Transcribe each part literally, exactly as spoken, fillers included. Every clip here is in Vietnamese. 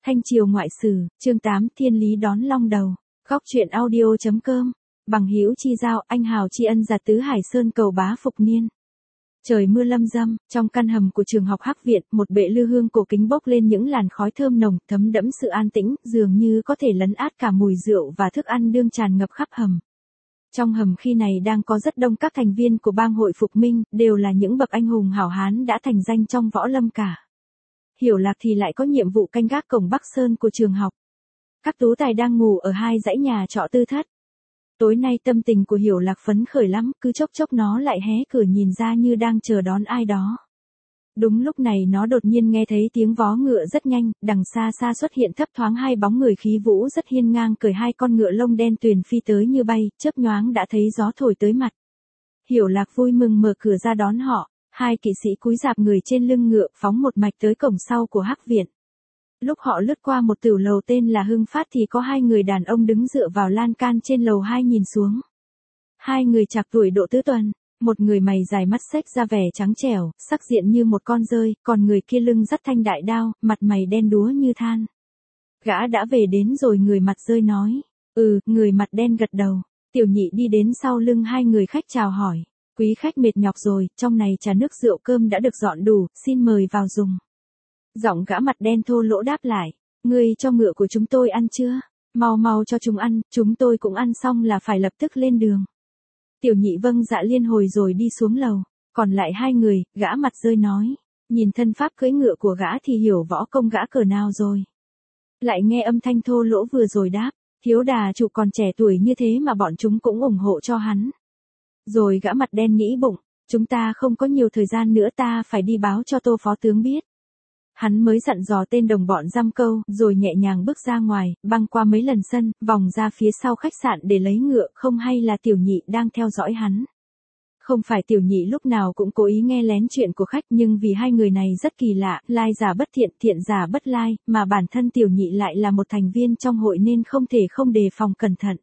Thanh Triều Ngoại Sử, chương tám Thiên Lý Đón Long Đầu. Góc truyện audio.com. Bằng hữu chi giao, anh hào tri ân giặt tứ Hải Sơn cầu bá phục niên. Trời mưa lâm dâm, trong căn hầm của trường học Hắc Viện, một bệ lư hương cổ kính bốc lên những làn khói thơm nồng, thấm đẫm sự an tĩnh, dường như có thể lấn át cả mùi rượu và thức ăn đương tràn ngập khắp hầm. Trong hầm khi này đang có rất đông các thành viên của bang hội Phục Minh, đều là những bậc anh hùng hảo hán đã thành danh trong võ lâm cả. Hiểu Lạc thì lại có nhiệm vụ canh gác cổng Bắc Sơn của trường học. Các tú tài đang ngủ ở hai dãy nhà trọ tư thất. Tối nay tâm tình của Hiểu Lạc phấn khởi lắm, cứ chốc chốc nó lại hé cửa nhìn ra như đang chờ đón ai đó. Đúng lúc này nó đột nhiên nghe thấy tiếng vó ngựa rất nhanh, đằng xa xa xuất hiện thấp thoáng hai bóng người khí vũ rất hiên ngang cởi hai con ngựa lông đen tuyền phi tới như bay, chớp nhoáng đã thấy gió thổi tới mặt. Hiểu Lạc vui mừng mở cửa ra đón họ, hai kỵ sĩ cúi rạp người trên lưng ngựa phóng một mạch tới cổng sau của Hắc Viện. Lúc họ lướt qua một tiểu lầu tên là Hưng Phát thì có hai người đàn ông đứng dựa vào lan can trên lầu hai nhìn xuống. Hai người chạc tuổi độ tứ tuần, một người mày dài mắt xếch ra vẻ trắng trẻo, sắc diện như một con dơi, còn người kia lưng dắt thanh đại đao, mặt mày đen đúa như than. Gã đã về đến rồi, người mặt dơi nói. Ừ, người mặt đen gật đầu. Tiểu Nhị đi đến sau lưng hai người khách chào hỏi. Quý khách mệt nhọc rồi, trong này trà nước rượu cơm đã được dọn đủ, xin mời vào dùng. Giọng gã mặt đen thô lỗ đáp lại. Ngươi cho ngựa của chúng tôi ăn chưa? Mau mau cho chúng ăn, chúng tôi cũng ăn xong là phải lập tức lên đường. Tiểu Nhị vâng dạ liên hồi rồi đi xuống lầu. Còn lại hai người, gã mặt rơi nói. Nhìn thân pháp cưỡi ngựa của gã thì hiểu võ công gã cỡ nào rồi. Lại nghe âm thanh thô lỗ vừa rồi đáp. Thiếu đà chủ còn trẻ tuổi như thế mà bọn chúng cũng ủng hộ cho hắn. Rồi gã mặt đen nghĩ bụng. Chúng ta không có nhiều thời gian nữa, ta phải đi báo cho Tô phó tướng biết. Hắn mới dặn dò tên đồng bọn giam câu, rồi nhẹ nhàng bước ra ngoài, băng qua mấy lần sân, vòng ra phía sau khách sạn để lấy ngựa, không hay là Tiểu Nhị đang theo dõi hắn. Không phải Tiểu Nhị lúc nào cũng cố ý nghe lén chuyện của khách, nhưng vì hai người này rất kỳ lạ, lai giả bất thiện, thiện giả bất lai, mà bản thân Tiểu Nhị lại là một thành viên trong hội nên không thể không đề phòng cẩn thận.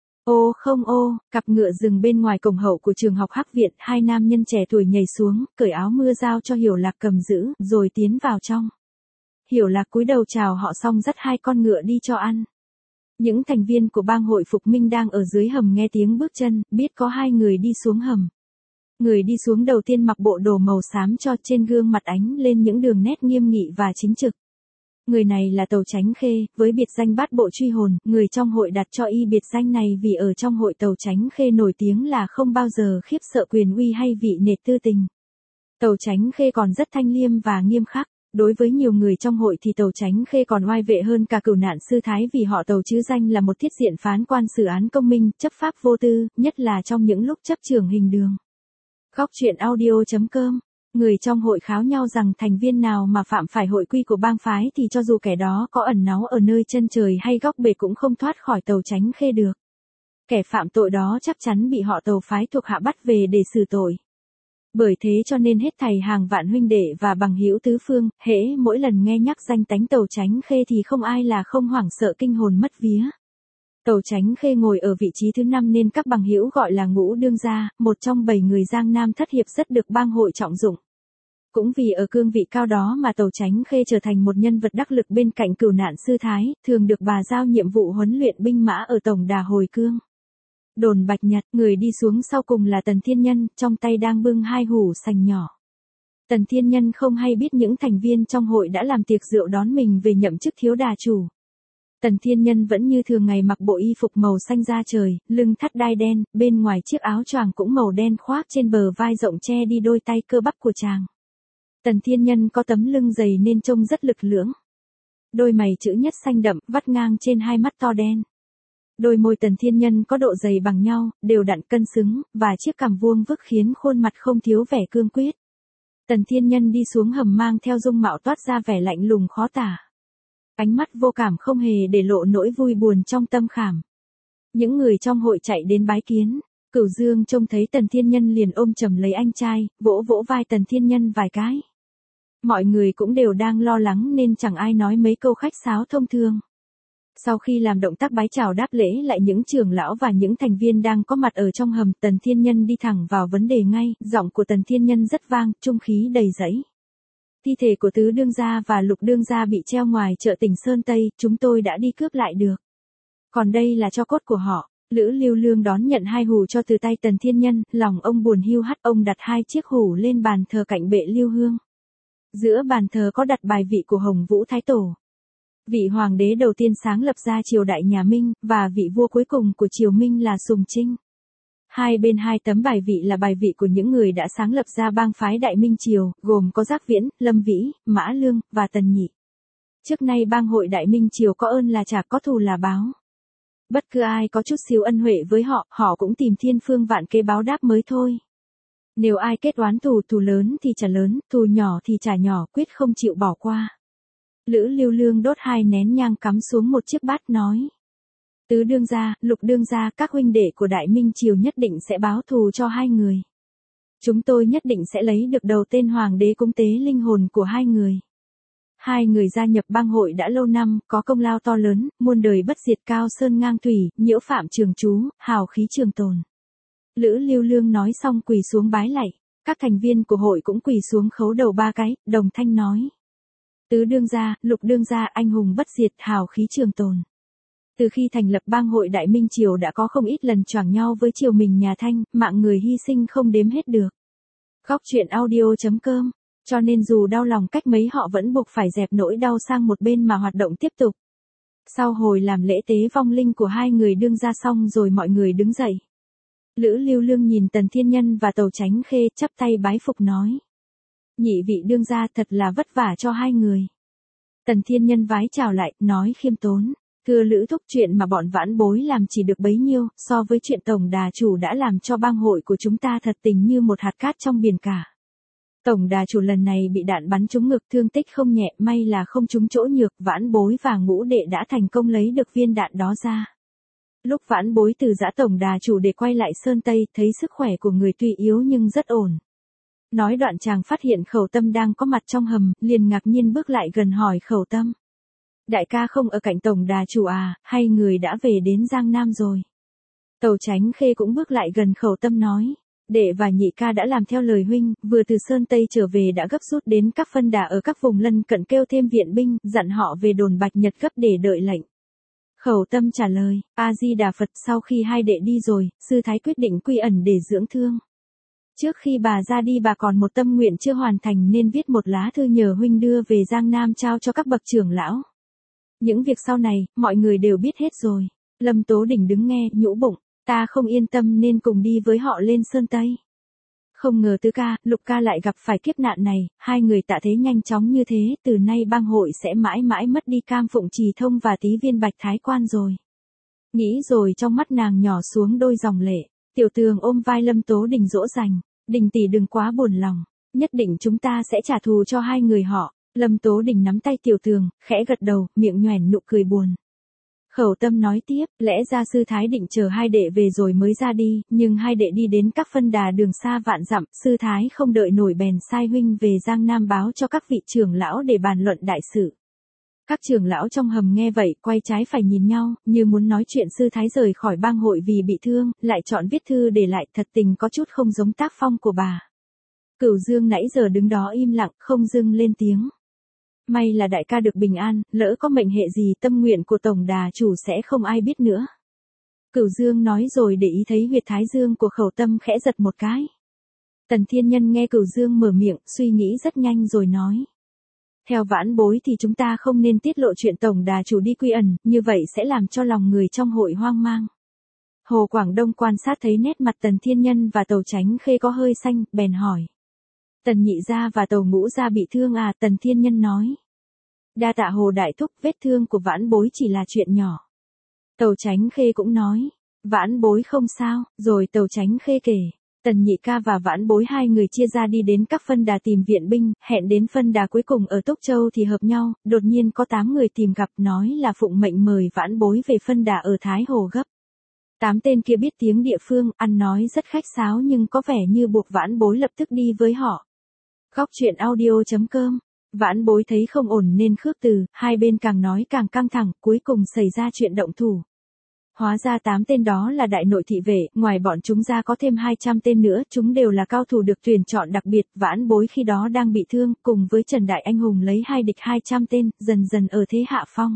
Ô không ô, cặp ngựa dừng bên ngoài cổng hậu của trường học Hắc Viện, hai nam nhân trẻ tuổi nhảy xuống, cởi áo mưa giao cho Hiểu Lạc cầm giữ, rồi tiến vào trong. Hiểu Lạc cúi đầu chào họ xong dắt hai con ngựa đi cho ăn. Những thành viên của bang hội Phục Minh đang ở dưới hầm nghe tiếng bước chân, biết có hai người đi xuống hầm. Người đi xuống đầu tiên mặc bộ đồ màu xám cho, trên gương mặt ánh lên những đường nét nghiêm nghị và chính trực. Người này là Tàu Chánh Khê, với biệt danh Bát Bộ Truy Hồn, người trong hội đặt cho y biệt danh này vì ở trong hội Tàu Chánh Khê nổi tiếng là không bao giờ khiếp sợ quyền uy hay vị nể tư tình. Tàu Chánh Khê còn rất thanh liêm và nghiêm khắc, đối với nhiều người trong hội thì Tàu Chánh Khê còn oai vệ hơn cả Cửu Nạn Sư Thái vì họ Tàu chứ danh là một thiết diện phán quan xử án công minh, chấp pháp vô tư, nhất là trong những lúc chấp trưởng hình đường. Góc truyện audio.com. Người trong hội kháo nhau rằng thành viên nào mà phạm phải hội quy của bang phái thì cho dù kẻ đó có ẩn náu ở nơi chân trời hay góc bể cũng không thoát khỏi Tàu Chánh Khê được. Kẻ phạm tội đó chắc chắn bị họ Tàu phái thuộc hạ bắt về để xử tội. Bởi thế cho nên hết thầy hàng vạn huynh đệ và bằng hữu tứ phương, hễ mỗi lần nghe nhắc danh tánh Tàu Chánh Khê thì không ai là không hoảng sợ kinh hồn mất vía. Tàu Chánh Khê ngồi ở vị trí thứ năm nên các bằng hữu gọi là Ngũ Đương Gia, một trong bảy người Giang Nam thất hiệp rất được bang hội trọng dụng. Cũng vì ở cương vị cao đó mà Tàu Chánh Khê trở thành một nhân vật đắc lực bên cạnh Cửu Nạn Sư Thái, thường được bà giao nhiệm vụ huấn luyện binh mã ở tổng đà hồi cương. Đồn Bạch Nhật, người đi xuống sau cùng là Tần Thiên Nhân, trong tay đang bưng hai hũ sành nhỏ. Tần Thiên Nhân không hay biết những thành viên trong hội đã làm tiệc rượu đón mình về nhậm chức thiếu đà chủ. Tần Thiên Nhân vẫn như thường ngày mặc bộ y phục màu xanh da trời, lưng thắt đai đen, bên ngoài chiếc áo choàng cũng màu đen khoác trên bờ vai rộng che đi đôi tay cơ bắp của chàng. Tần Thiên Nhân có tấm lưng dày nên trông rất lực lưỡng. Đôi mày chữ nhất xanh đậm, vắt ngang trên hai mắt to đen. Đôi môi Tần Thiên Nhân có độ dày bằng nhau, đều đặn cân xứng, và chiếc cằm vuông vức khiến khuôn mặt không thiếu vẻ cương quyết. Tần Thiên Nhân đi xuống hầm mang theo dung mạo toát ra vẻ lạnh lùng khó tả. Ánh mắt vô cảm không hề để lộ nỗi vui buồn trong tâm khảm. Những người trong hội chạy đến bái kiến. Cửu Dương trông thấy Tần Thiên Nhân liền ôm chầm lấy anh trai, vỗ vỗ vai Tần Thiên Nhân vài cái. Mọi người cũng đều đang lo lắng nên chẳng ai nói mấy câu khách sáo thông thường. Sau khi làm động tác bái chào đáp lễ lại những trưởng lão và những thành viên đang có mặt ở trong hầm, Tần Thiên Nhân đi thẳng vào vấn đề ngay, giọng của Tần Thiên Nhân rất vang, trung khí đầy rẫy. Thi thể của tứ đương gia và lục đương gia bị treo ngoài chợ tỉnh Sơn Tây, chúng tôi đã đi cướp lại được. Còn đây là tro cốt của họ. Lữ Lưu Lương đón nhận hai hủ cho từ tay Tần Thiên Nhân, lòng ông buồn hiu hắt, ông đặt hai chiếc hủ lên bàn thờ cạnh bệ Lưu Hương. Giữa bàn thờ có đặt bài vị của Hồng Vũ Thái Tổ. Vị hoàng đế đầu tiên sáng lập ra triều đại nhà Minh, và vị vua cuối cùng của triều Minh là Sùng Trinh. Hai bên hai tấm bài vị là bài vị của những người đã sáng lập ra bang phái Đại Minh Triều, gồm có Giác Viễn, Lâm Vĩ, Mã Lương, và Tần Nhị. Trước nay bang hội Đại Minh Triều có ơn là trả, có thù là báo. Bất cứ ai có chút xíu ân huệ với họ, họ cũng tìm thiên phương vạn kế báo đáp mới thôi. Nếu ai kết oán thù, thù lớn thì trả lớn, thù nhỏ thì trả nhỏ, quyết không chịu bỏ qua. Lữ Lưu Lương đốt hai nén nhang cắm xuống một chiếc bát nói. Tứ đương gia, lục đương gia, các huynh đệ của Đại Minh Triều nhất định sẽ báo thù cho hai người. Chúng tôi nhất định sẽ lấy được đầu tên hoàng đế cúng tế linh hồn của hai người. Hai người gia nhập bang hội đã lâu năm, có công lao to lớn, muôn đời bất diệt, cao sơn ngang thủy, nhiễu phạm trường trú, hào khí trường tồn. Lữ Lưu Lương nói xong quỳ xuống bái lạy, các thành viên của hội cũng quỳ xuống khấu đầu ba cái, đồng thanh nói. Tứ đương gia, lục đương gia, anh hùng bất diệt, hào khí trường tồn. Từ khi thành lập bang hội Đại Minh Triều đã có không ít lần choảng nhau với triều mình nhà Thanh, mạng người hy sinh không đếm hết được. Góc truyện audio chấm com. Cho nên dù đau lòng cách mấy họ vẫn buộc phải dẹp nỗi đau sang một bên mà hoạt động tiếp tục. Sau hồi làm lễ tế vong linh của hai người đương gia xong rồi mọi người đứng dậy. Lữ Lưu Lương nhìn Tần Thiên Nhân và Tầu Chánh Khê, chắp tay bái phục nói. Nhị vị đương gia thật là vất vả cho hai người. Tần Thiên Nhân vái chào lại, nói khiêm tốn. Thưa Lữ thúc, chuyện mà bọn vãn bối làm chỉ được bấy nhiêu, so với chuyện Tổng đà chủ đã làm cho bang hội của chúng ta thật tình như một hạt cát trong biển cả. Tổng đà chủ lần này bị đạn bắn trúng ngực, thương tích không nhẹ, may là không trúng chỗ nhược, vãn bối và ngũ đệ đã thành công lấy được viên đạn đó ra. Lúc vãn bối từ giã tổng đà chủ để quay lại Sơn Tây, thấy sức khỏe của người tuy yếu nhưng rất ổn. Nói đoạn chàng phát hiện Khẩu Tâm đang có mặt trong hầm, liền ngạc nhiên bước lại gần hỏi Khẩu Tâm. Đại ca không ở cạnh tổng đà chủ à, hay người đã về đến Giang Nam rồi? Tầu Chánh Khê cũng bước lại gần Khẩu Tâm nói. Đệ và nhị ca đã làm theo lời huynh, vừa từ Sơn Tây trở về đã gấp rút đến các phân đà ở các vùng lân cận kêu thêm viện binh, dặn họ về đồn Bạch Nhật gấp để đợi lệnh. Khẩu Tâm trả lời, A-di-đà Phật. Sau khi hai đệ đi rồi, sư thái quyết định quy ẩn để dưỡng thương. Trước khi bà ra đi bà còn một tâm nguyện chưa hoàn thành nên viết một lá thư nhờ huynh đưa về Giang Nam trao cho các bậc trưởng lão. Những việc sau này, mọi người đều biết hết rồi. Lâm Tố Đỉnh đứng nghe, nhũ bụng. Ta không yên tâm nên cùng đi với họ lên Sơn Tây. Không ngờ tứ ca, lục ca lại gặp phải kiếp nạn này, hai người tạ thế nhanh chóng như thế, từ nay bang hội sẽ mãi mãi mất đi Cam Phụng Trì Thông và Tí Viên Bạch Thái Quan rồi. Nghĩ rồi trong mắt nàng nhỏ xuống đôi dòng lệ, Tiểu Tường ôm vai Lâm Tố Đình dỗ dành, Đình tỷ đừng quá buồn lòng, nhất định chúng ta sẽ trả thù cho hai người họ. Lâm Tố Đình nắm tay Tiểu Tường, khẽ gật đầu, miệng nhoẻn nụ cười buồn. Khẩu Tâm nói tiếp, lẽ ra sư thái định chờ hai đệ về rồi mới ra đi, nhưng hai đệ đi đến các phân đà đường xa vạn dặm, sư thái không đợi nổi bèn sai huynh về Giang Nam báo cho các vị trưởng lão để bàn luận đại sự. Các trưởng lão trong hầm nghe vậy, quay trái phải nhìn nhau, như muốn nói chuyện sư thái rời khỏi bang hội vì bị thương, lại chọn viết thư để lại, thật tình có chút không giống tác phong của bà. Cửu Dương nãy giờ đứng đó im lặng, không dưng lên tiếng. May là đại ca được bình an, lỡ có mệnh hệ gì tâm nguyện của tổng đà chủ sẽ không ai biết nữa. Cửu Dương nói rồi để ý thấy huyệt thái dương của Khẩu Tâm khẽ giật một cái. Tần Thiên Nhân nghe Cửu Dương mở miệng, suy nghĩ rất nhanh rồi nói. Theo vãn bối thì chúng ta không nên tiết lộ chuyện tổng đà chủ đi quy ẩn, như vậy sẽ làm cho lòng người trong hội hoang mang. Hồ Quảng Đông quan sát thấy nét mặt Tần Thiên Nhân và Tầu Chánh Khê có hơi xanh, bèn hỏi. Tần nhị gia và Tầu ngũ gia bị thương à? Tần Thiên Nhân nói. Đa tạ Hồ đại thúc, vết thương của vãn bối chỉ là chuyện nhỏ. Tầu Chánh Khê cũng nói. Vãn bối không sao, rồi Tầu Chánh Khê kể. Tần nhị ca và vãn bối hai người chia ra đi đến các phân đà tìm viện binh, hẹn đến phân đà cuối cùng ở Túc Châu thì hợp nhau, đột nhiên có tám người tìm gặp nói là phụng mệnh mời vãn bối về phân đà ở Thái Hồ gấp. Tám tên kia biết tiếng địa phương, ăn nói rất khách sáo nhưng có vẻ như buộc vãn bối lập tức đi với họ. Góc truyện audio chấm com. Vãn bối thấy không ổn nên khước từ, hai bên càng nói càng căng thẳng, cuối cùng xảy ra chuyện động thủ. Hóa ra tám tên đó là đại nội thị vệ, ngoài bọn chúng ra có thêm hai trăm tên nữa, chúng đều là cao thủ được tuyển chọn đặc biệt, Vãn Bối khi đó đang bị thương, cùng với Trần Đại Anh Hùng lấy hai địch hai trăm tên, dần dần ở thế hạ phong.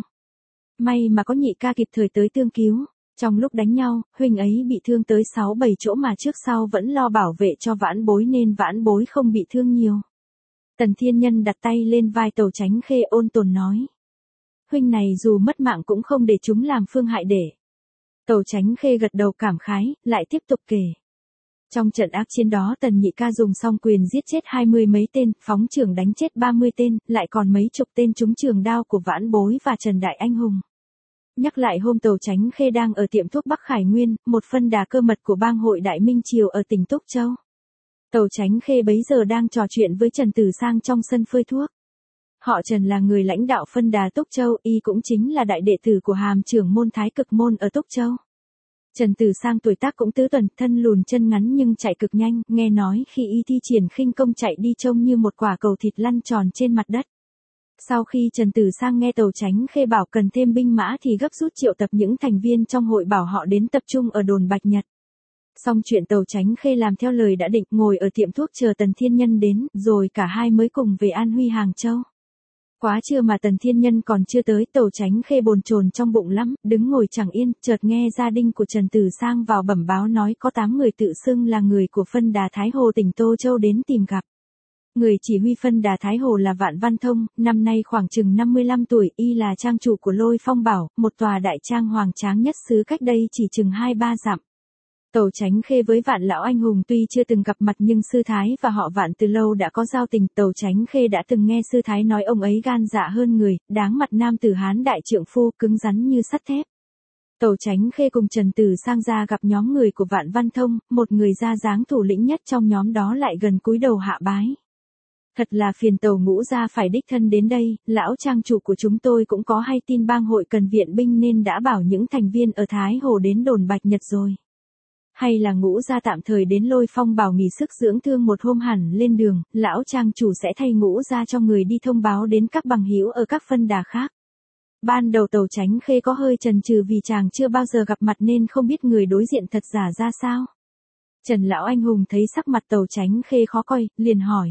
May mà có nhị ca kịp thời tới tương cứu, trong lúc đánh nhau, huynh ấy bị thương tới sáu bảy chỗ mà trước sau vẫn lo bảo vệ cho Vãn Bối nên Vãn Bối không bị thương nhiều. Tần Thiên Nhân đặt tay lên vai Tầu Chánh Khê ôn tồn nói. Huynh này dù mất mạng cũng không để chúng làm phương hại để. Tầu Chánh Khê gật đầu cảm khái, lại tiếp tục kể. Trong trận ác chiến đó Tần Nhị Ca dùng song quyền giết chết hai mươi mấy tên, phóng trưởng đánh chết ba mươi tên, lại còn mấy chục tên trúng trường đao của Vãn Bối và Trần Đại Anh Hùng. Nhắc lại hôm Tầu Chánh Khê đang ở tiệm thuốc Bắc Khải Nguyên, một phân đà cơ mật của bang hội Đại Minh Triều ở tỉnh Túc Châu. Tầu Chánh Khê bấy giờ đang trò chuyện với Trần Tử Sang trong sân phơi thuốc. Họ Trần là người lãnh đạo phân đà Túc Châu, y cũng chính là đại đệ tử của hàm trưởng môn Thái Cực Môn ở Túc Châu. Trần Tử Sang tuổi tác cũng tứ tuần, thân lùn chân ngắn nhưng chạy cực nhanh, nghe nói khi y thi triển khinh công chạy đi trông như một quả cầu thịt lăn tròn trên mặt đất. Sau khi Trần Tử Sang nghe Tầu Chánh Khê bảo cần thêm binh mã thì gấp rút triệu tập những thành viên trong hội bảo họ đến tập trung ở đồn Bạch Nhật. Xong chuyện Tầu Chánh Khê làm theo lời đã định, ngồi ở tiệm thuốc chờ Tần Thiên Nhân đến, rồi cả hai mới cùng về An Huy Hàng Châu. Quá trưa mà Tần Thiên Nhân còn chưa tới, Tầu Chánh Khê bồn chồn trong bụng lắm, đứng ngồi chẳng yên, chợt nghe gia đình của Trần Tử Sang vào bẩm báo nói có tám người tự xưng là người của phân đà Thái Hồ tỉnh Tô Châu đến tìm gặp. Người chỉ huy phân đà Thái Hồ là Vạn Văn Thông, năm nay khoảng chừng năm mươi lăm tuổi, y là trang chủ của Lôi Phong Bảo, một tòa đại trang hoàng tráng nhất xứ cách đây chỉ chừng hai ba dặm. Tầu Chánh Khê với Vạn Lão Anh Hùng tuy chưa từng gặp mặt nhưng sư Thái và họ Vạn từ lâu đã có giao tình. Tầu Chánh Khê đã từng nghe sư Thái nói ông ấy gan dạ hơn người, đáng mặt nam tử Hán đại trượng phu, cứng rắn như sắt thép. Tầu Chánh Khê cùng Trần Tử Sang ra gặp nhóm người của Vạn Văn Thông, một người ra dáng thủ lĩnh nhất trong nhóm đó lại gần cúi đầu hạ bái. Thật là phiền Tầu Ngũ gia phải đích thân đến đây, lão trang chủ của chúng tôi cũng có hay tin bang hội cần viện binh nên đã bảo những thành viên ở Thái Hồ đến đồn Bạch Nhật rồi. Hay là Ngũ gia tạm thời đến Lôi Phong Bảo nghỉ sức dưỡng thương một hôm hẳn lên đường, lão trang chủ sẽ thay Ngũ gia cho người đi thông báo đến các bằng hữu ở các phân đà khác. Ban đầu Tầu Chánh Khê có hơi chần chừ vì chàng chưa bao giờ gặp mặt nên không biết người đối diện thật giả ra sao. Trần Lão Anh Hùng thấy sắc mặt Tầu Chánh Khê khó coi, liền hỏi.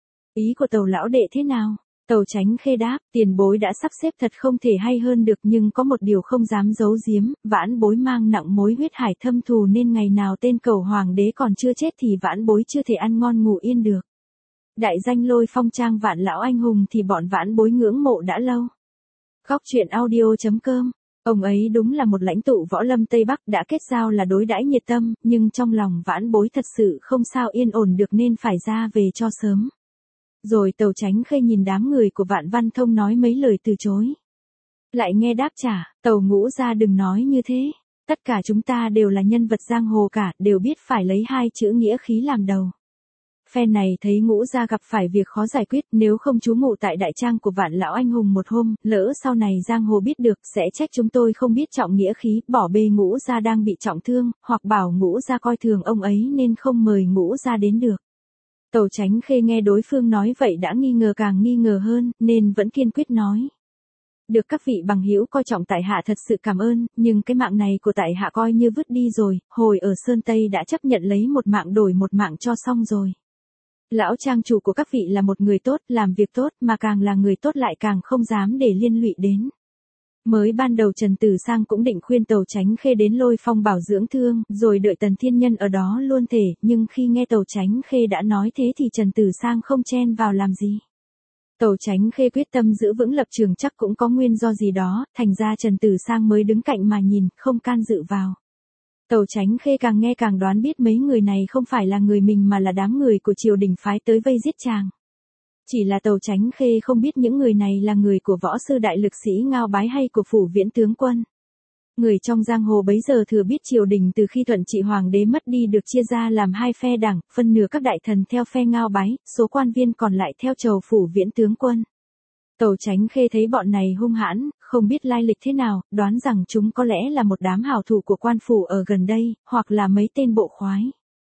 Ý của Tầu lão đệ thế nào? Tầu Chánh Khê đáp, tiền bối đã sắp xếp thật không thể hay hơn được nhưng có một điều không dám giấu giếm, Vãn Bối mang nặng mối huyết hải thâm thù nên ngày nào tên cầu hoàng đế còn chưa chết thì Vãn Bối chưa thể ăn ngon ngủ yên được. Đại danh Lôi Phong trang Vạn Lão Anh Hùng thì bọn Vãn Bối ngưỡng mộ đã lâu. Góc truyện audio chấm com. Ông ấy đúng là một lãnh tụ võ lâm Tây Bắc, đã kết giao là đối đãi nhiệt tâm, nhưng trong lòng Vãn Bối thật sự không sao yên ổn được nên phải ra về cho sớm. Rồi Tầu Chánh Khê nhìn đám người của Vạn Văn Thông nói mấy lời từ chối. Lại nghe đáp trả, Tầu Ngũ gia đừng nói như thế. Tất cả chúng ta đều là nhân vật giang hồ cả, đều biết phải lấy hai chữ nghĩa khí làm đầu. Phe này thấy Ngũ gia gặp phải việc khó giải quyết, nếu không trú ngụ tại đại trang của Vạn Lão Anh Hùng một hôm, lỡ sau này giang hồ biết được, sẽ trách chúng tôi không biết trọng nghĩa khí, bỏ bê Ngũ gia đang bị trọng thương, hoặc bảo Ngũ gia coi thường ông ấy nên không mời Ngũ gia đến được. Tầu Chánh Khê nghe đối phương nói vậy đã nghi ngờ càng nghi ngờ hơn, nên vẫn kiên quyết nói. Được các vị bằng hữu coi trọng tại hạ thật sự cảm ơn, nhưng cái mạng này của tại hạ coi như vứt đi rồi, hồi ở Sơn Tây đã chấp nhận lấy một mạng đổi một mạng cho xong rồi. Lão trang chủ của các vị là một người tốt, làm việc tốt, mà càng là người tốt lại càng không dám để liên lụy đến. Mới ban đầu Trần Tử Sang cũng định khuyên Tầu Chánh Khê đến Lôi Phong Bảo dưỡng thương, rồi đợi Tần Thiên Nhân ở đó luôn thể, nhưng khi nghe Tầu Chánh Khê đã nói thế thì Trần Tử Sang không chen vào làm gì. Tầu Chánh Khê quyết tâm giữ vững lập trường chắc cũng có nguyên do gì đó, thành ra Trần Tử Sang mới đứng cạnh mà nhìn, không can dự vào. Tầu Chánh Khê càng nghe càng đoán biết mấy người này không phải là người mình mà là đám người của triều đình phái tới vây giết chàng. Chỉ là Tầu Chánh Khê không biết những người này là người của võ sư đại lực sĩ Ngao Bái hay của phủ viễn tướng quân. Người trong giang hồ bấy giờ thừa biết triều đình từ khi Thuận Trị hoàng đế mất đi được chia ra làm hai phe đảng, phân nửa các đại thần theo phe Ngao Bái, số quan viên còn lại theo trầu phủ viễn tướng quân. Tầu Chánh Khê thấy bọn này hung hãn, không biết lai lịch thế nào, đoán rằng chúng có lẽ là một đám hảo thủ của quan phủ ở gần đây, hoặc là mấy tên bộ khoái.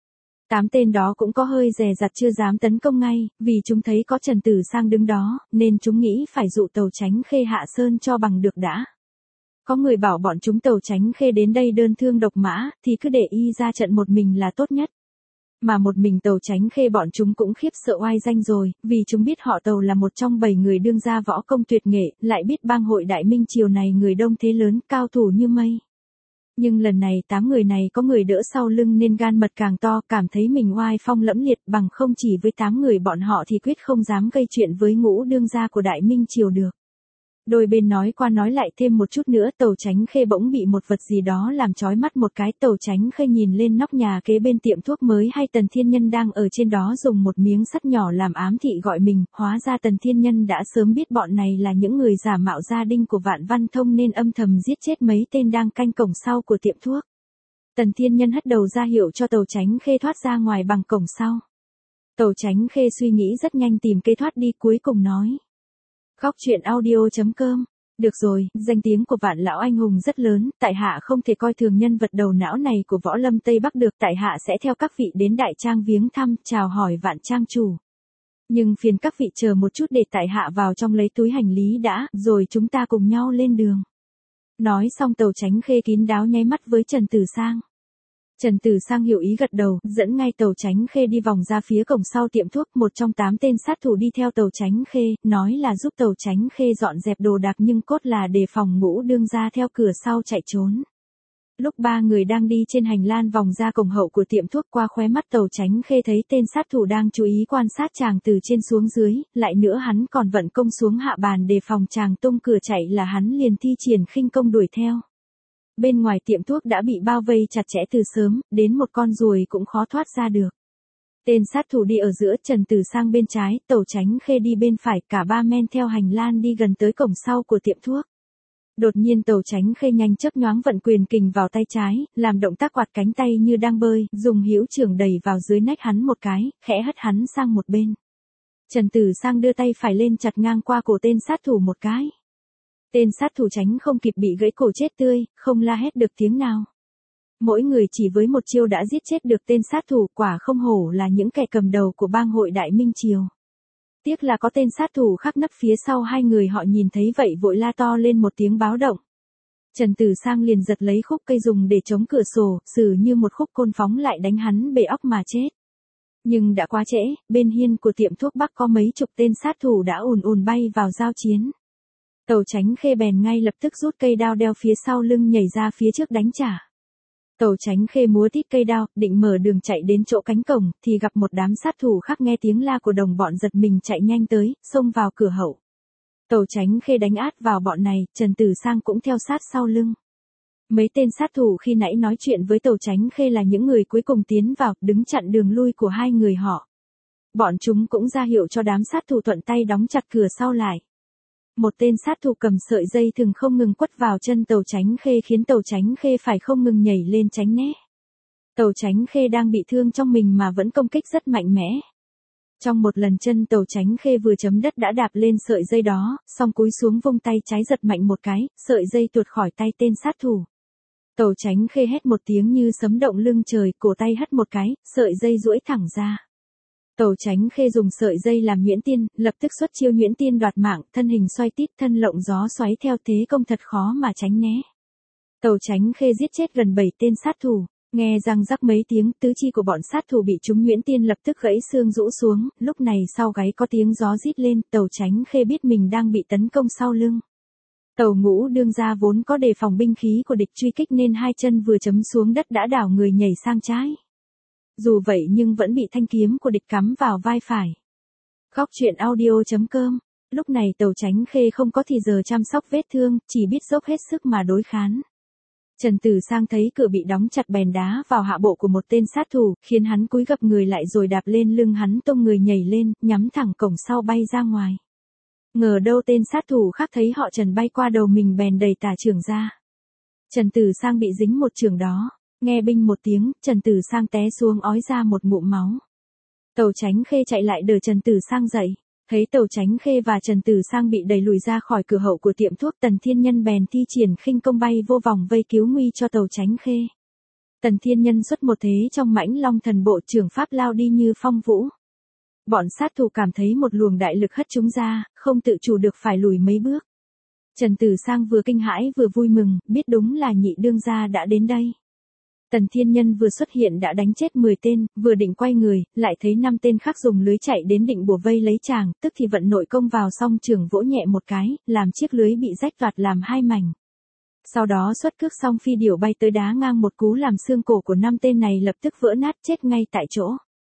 Tám tên đó cũng có hơi dè dặt chưa dám tấn công ngay, vì chúng thấy có Trần Tử Sang đứng đó, nên chúng nghĩ phải dụ Tầu Chánh Khê hạ sơn cho bằng được đã. Có người bảo bọn chúng Tàu Chánh Khê đến đây đơn thương độc mã, thì cứ để y ra trận một mình là tốt nhất. Mà một mình Tàu Chánh Khê bọn chúng cũng khiếp sợ oai danh rồi, vì chúng biết họ Tàu là một trong bảy người đương gia võ công tuyệt nghệ, lại biết bang hội Đại Minh triều này người đông thế lớn, cao thủ như mây. Nhưng lần này tám người này có người đỡ sau lưng nên gan mật càng to, cảm thấy mình oai phong lẫm liệt, bằng không chỉ với tám người bọn họ thì quyết không dám gây chuyện với ngũ đương gia của Đại Minh triều được. Đôi bên nói qua nói lại thêm một chút nữa, Tàu Chánh Khê bỗng bị một vật gì đó làm chói mắt một cái. Tàu Chánh Khê nhìn lên nóc nhà kế bên tiệm thuốc mới hay Tần Thiên Nhân đang ở trên đó dùng một miếng sắt nhỏ làm ám thị gọi mình, hóa ra Tần Thiên Nhân đã sớm biết bọn này là những người giả mạo gia đình của Vạn Văn Thông nên âm thầm giết chết mấy tên đang canh cổng sau của tiệm thuốc. Tần Thiên Nhân hất đầu ra hiệu cho Tàu Chánh Khê thoát ra ngoài bằng cổng sau. Tàu Chánh Khê suy nghĩ rất nhanh tìm cây thoát đi, cuối cùng nói. Góc truyện audio chấm com. Được rồi, danh tiếng của Vạn lão anh hùng rất lớn, tại hạ không thể coi thường nhân vật đầu não này của võ lâm Tây Bắc được, tại hạ sẽ theo các vị đến đại trang viếng thăm, chào hỏi Vạn trang chủ. Nhưng phiền các vị chờ một chút để tại hạ vào trong lấy túi hành lý đã, rồi chúng ta cùng nhau lên đường. Nói xong Tàu Chánh Khê kín đáo nháy mắt với Trần Tử Sang. Trần Tử Sang hiểu ý gật đầu, dẫn ngay Tàu Chánh Khê đi vòng ra phía cổng sau tiệm thuốc. Một trong tám tên sát thủ đi theo Tàu Chánh Khê, nói là giúp Tàu Chánh Khê dọn dẹp đồ đạc nhưng cốt là đề phòng ngũ đương gia theo cửa sau chạy trốn. Lúc ba người đang đi trên hành lang vòng ra cổng hậu của tiệm thuốc, qua khóe mắt Tàu Chánh Khê thấy tên sát thủ đang chú ý quan sát chàng từ trên xuống dưới, lại nữa hắn còn vận công xuống hạ bàn đề phòng chàng tung cửa chạy là hắn liền thi triển khinh công đuổi theo. Bên ngoài tiệm thuốc đã bị bao vây chặt chẽ từ sớm, đến một con ruồi cũng khó thoát ra được. Tên sát thủ đi ở giữa, Trần Tử Sang bên trái, Tàu Chánh Khê đi bên phải, cả ba men theo hành lang đi gần tới cổng sau của tiệm thuốc. Đột nhiên Tàu Chánh Khê nhanh chớp nhoáng vận quyền kình vào tay trái, làm động tác quạt cánh tay như đang bơi, dùng hữu trưởng đẩy vào dưới nách hắn một cái, khẽ hất hắn sang một bên. Trần Tử Sang đưa tay phải lên chặt ngang qua cổ tên sát thủ một cái. Tên sát thủ tránh không kịp bị gãy cổ chết tươi, không la hét được tiếng nào. Mỗi người chỉ với một chiêu đã giết chết được tên sát thủ, quả không hổ là những kẻ cầm đầu của bang hội Đại Minh triều. Tiếc là có tên sát thủ khác nấp phía sau hai người, họ nhìn thấy vậy vội la to lên một tiếng báo động. Trần Tử Sang liền giật lấy khúc cây dùng để chống cửa sổ, xử như một khúc côn phóng lại đánh hắn bể óc mà chết. Nhưng đã quá trễ, bên hiên của tiệm thuốc Bắc có mấy chục tên sát thủ đã ùn ùn bay vào giao chiến. Tàu Chánh Khê bèn ngay lập tức rút cây đao đeo phía sau lưng nhảy ra phía trước đánh trả. Tàu Chánh Khê múa tít cây đao, định mở đường chạy đến chỗ cánh cổng, thì gặp một đám sát thủ khác nghe tiếng la của đồng bọn giật mình chạy nhanh tới, xông vào cửa hậu. Tàu Chánh Khê đánh át vào bọn này, Trần Tử Sang cũng theo sát sau lưng. Mấy tên sát thủ khi nãy nói chuyện với Tàu Chánh Khê là những người cuối cùng tiến vào, đứng chặn đường lui của hai người họ. Bọn chúng cũng ra hiệu cho đám sát thủ thuận tay đóng chặt cửa sau lại. Một tên sát thủ cầm sợi dây thừng không ngừng quất vào chân Tàu Chánh Khê khiến Tàu Chánh Khê phải không ngừng nhảy lên tránh né. Tàu Chánh Khê đang bị thương trong mình mà vẫn công kích rất mạnh mẽ. Trong một lần chân Tàu Chánh Khê vừa chấm đất đã đạp lên sợi dây đó, xong cúi xuống vung tay trái giật mạnh một cái, sợi dây tuột khỏi tay tên sát thủ. Tàu Chánh Khê hét một tiếng như sấm động lưng trời, cổ tay hất một cái, sợi dây duỗi thẳng ra. Tàu Chánh Khê dùng sợi dây làm nhuyễn tiên, lập tức xuất chiêu nhuyễn tiên đoạt mạng, thân hình xoay tít, thân lộng gió xoáy theo thế công thật khó mà tránh né. Tàu Chánh Khê giết chết gần bảy tên sát thủ, nghe răng rắc mấy tiếng, tứ chi của bọn sát thủ bị trúng nhuyễn tiên lập tức gãy xương rũ xuống, lúc này sau gáy có tiếng gió rít lên, Tàu Chánh Khê biết mình đang bị tấn công sau lưng. Tàu Ngũ đương gia vốn có đề phòng binh khí của địch truy kích nên hai chân vừa chấm xuống đất đã đảo người nhảy sang trái. Dù vậy nhưng vẫn bị thanh kiếm của địch cắm vào vai phải. Góc truyện audio chấm com. Lúc này Tàu Chánh Khê không có thì giờ chăm sóc vết thương, chỉ biết dốc hết sức mà đối kháng. Trần Tử Sang thấy cửa bị đóng chặt bèn đá vào hạ bộ của một tên sát thủ, khiến hắn cúi gập người lại rồi đạp lên lưng hắn tung người nhảy lên, nhắm thẳng cổng sau bay ra ngoài. Ngờ đâu tên sát thủ khác thấy họ Trần bay qua đầu mình bèn đẩy tà chưởng ra. Trần Tử Sang bị dính một chưởng đó. Nghe binh một tiếng, Trần Tử Sang té xuống ói ra một ngụm máu. Tàu Chánh Khê chạy lại đỡ Trần Tử Sang dậy. Thấy Tàu Chánh Khê và Trần Tử Sang bị đẩy lùi ra khỏi cửa hậu của tiệm thuốc, Tần Thiên Nhân bèn thi triển khinh công bay vô vòng vây cứu nguy cho Tàu Chánh Khê. Tần Thiên Nhân xuất một thế trong mãnh long thần bộ trưởng pháp lao đi như phong vũ. Bọn sát thủ cảm thấy một luồng đại lực hất chúng ra, không tự chủ được phải lùi mấy bước. Trần Tử Sang vừa kinh hãi vừa vui mừng, biết đúng là nhị đương gia đã đến đây. Tần Thiên Nhân vừa xuất hiện đã đánh chết mười tên, vừa định quay người, lại thấy năm tên khác dùng lưới chạy đến định bủa vây lấy chàng, tức thì vận nội công vào song trường vỗ nhẹ một cái, làm chiếc lưới bị rách toạc làm hai mảnh. Sau đó xuất cước xong phi điểu bay tới đá ngang một cú làm xương cổ của năm tên này lập tức vỡ nát chết ngay tại chỗ.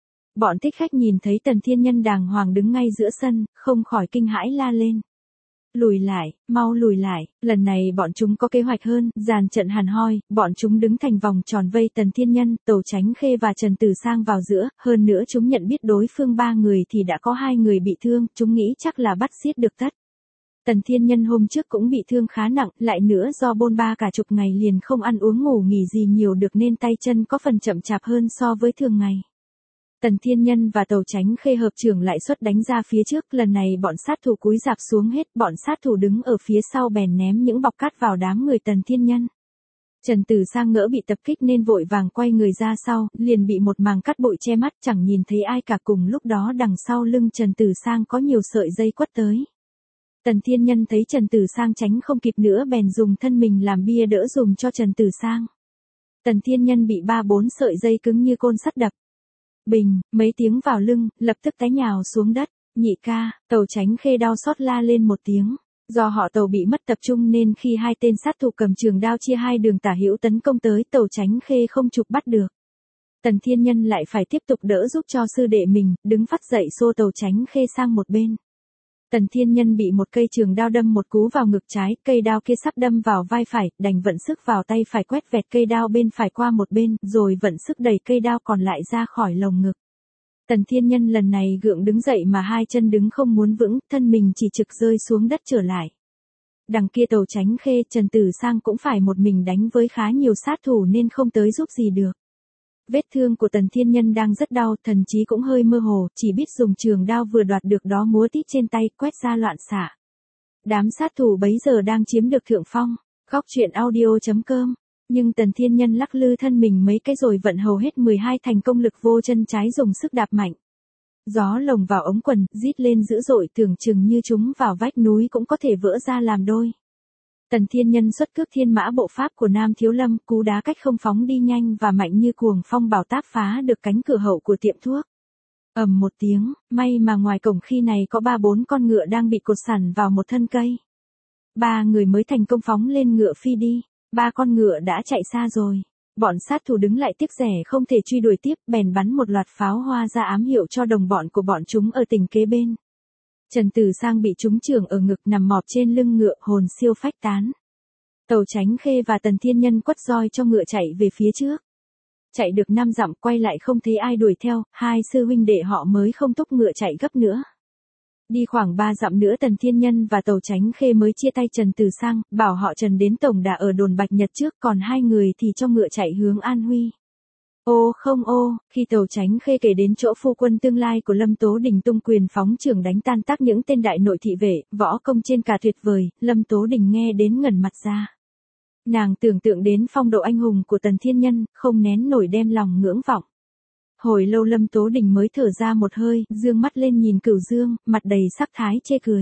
Bọn thích khách nhìn thấy Tần Thiên Nhân đàng hoàng đứng ngay giữa sân, không khỏi kinh hãi la lên. Lùi lại, mau lùi lại, lần này bọn chúng có kế hoạch hơn, dàn trận hàn hoi, bọn chúng đứng thành vòng tròn vây Tần Thiên Nhân, Tầu Chánh Khê và Trần Tử Sang vào giữa, hơn nữa chúng nhận biết đối phương ba người thì đã có hai người bị thương, chúng nghĩ chắc là bắt giết được tất. Tần Thiên Nhân hôm trước cũng bị thương khá nặng, lại nữa do bôn ba cả chục ngày liền không ăn uống ngủ nghỉ gì nhiều được nên tay chân có phần chậm chạp hơn so với thường ngày. Tần Thiên Nhân và Tầu Chánh Khê hợp trưởng lại xuất đánh ra phía trước, lần này bọn sát thủ cúi rạp xuống hết, bọn sát thủ đứng ở phía sau bèn ném những bọc cát vào đám người Tần Thiên Nhân. Trần Tử Sang ngỡ bị tập kích nên vội vàng quay người ra sau, liền bị một màng cát bụi che mắt, chẳng nhìn thấy ai cả. Cùng lúc đó đằng sau lưng Trần Tử Sang có nhiều sợi dây quất tới. Tần Thiên Nhân thấy Trần Tử Sang tránh không kịp nữa bèn dùng thân mình làm bia đỡ dùng cho Trần Tử Sang. Tần Thiên Nhân bị ba bốn sợi dây cứng như côn sắt đập. Bình, mấy tiếng vào lưng, lập tức té nhào xuống đất. Nhị ca, Tầu Chánh Khê đau xót la lên một tiếng. Do họ Tầu bị mất tập trung nên khi hai tên sát thủ cầm trường đao chia hai đường tả hữu tấn công tới, Tầu Chánh Khê không chụp bắt được. Tần Thiên Nhân lại phải tiếp tục đỡ giúp cho sư đệ mình, đứng phát dậy xô Tầu Chánh Khê sang một bên. Tần Thiên Nhân bị một cây trường đao đâm một cú vào ngực trái, cây đao kia sắp đâm vào vai phải, đành vận sức vào tay phải quét vẹt cây đao bên phải qua một bên, rồi vận sức đẩy cây đao còn lại ra khỏi lồng ngực. Tần Thiên Nhân lần này gượng đứng dậy mà hai chân đứng không muốn vững, thân mình chỉ trực rơi xuống đất trở lại. Đằng kia Tầu Chánh Khê, Trần Tử Sang cũng phải một mình đánh với khá nhiều sát thủ nên không tới giúp gì được. Vết thương của Tần Thiên Nhân đang rất đau, thần trí cũng hơi mơ hồ, chỉ biết dùng trường đao vừa đoạt được đó múa tít trên tay, quét ra loạn xạ. Đám sát thủ bấy giờ đang chiếm được thượng phong. Góc truyện audio chấm com. Nhưng Tần Thiên Nhân lắc lư thân mình mấy cái rồi vận hầu hết mười hai thành công lực vô chân trái dùng sức đạp mạnh. Gió lồng vào ống quần, rít lên dữ dội, tưởng chừng như chúng vào vách núi cũng có thể vỡ ra làm đôi. Tần Thiên Nhân xuất cước thiên mã bộ pháp của Nam Thiếu Lâm, cú đá cách không phóng đi nhanh và mạnh như cuồng phong bảo táp phá được cánh cửa hậu của tiệm thuốc. Ầm một tiếng, may mà ngoài cổng khi này có ba bốn con ngựa đang bị cột sẵn vào một thân cây. Ba người mới thành công phóng lên ngựa phi đi, ba con ngựa đã chạy xa rồi. Bọn sát thủ đứng lại tiếc rẻ không thể truy đuổi tiếp, bèn bắn một loạt pháo hoa ra ám hiệu cho đồng bọn của bọn chúng ở tỉnh kế bên. Trần Tử Sang bị trúng trường ở ngực nằm mọp trên lưng ngựa, hồn siêu phách tán. Tầu Chánh Khê và Tần Thiên Nhân quất roi cho ngựa chạy về phía trước. Chạy được năm dặm quay lại không thấy ai đuổi theo, hai sư huynh đệ họ mới không thúc ngựa chạy gấp nữa. Đi khoảng ba dặm nữa Tần Thiên Nhân và Tầu Chánh Khê mới chia tay Trần Tử Sang, bảo họ Trần đến tổng đà ở đồn Bạch Nhật trước, còn hai người thì cho ngựa chạy hướng An Huy. Ô không ô, khi Tầu Chánh Khê kể đến chỗ phu quân tương lai của Lâm Tố Đình tung quyền phóng trưởng đánh tan tác những tên đại nội thị vệ, võ công trên cả tuyệt vời, Lâm Tố Đình nghe đến ngẩn mặt ra. Nàng tưởng tượng đến phong độ anh hùng của Tần Thiên Nhân, không nén nổi đem lòng ngưỡng vọng. Hồi lâu Lâm Tố Đình mới thở ra một hơi, dương mắt lên nhìn Cửu Dương, mặt đầy sắc thái chê cười.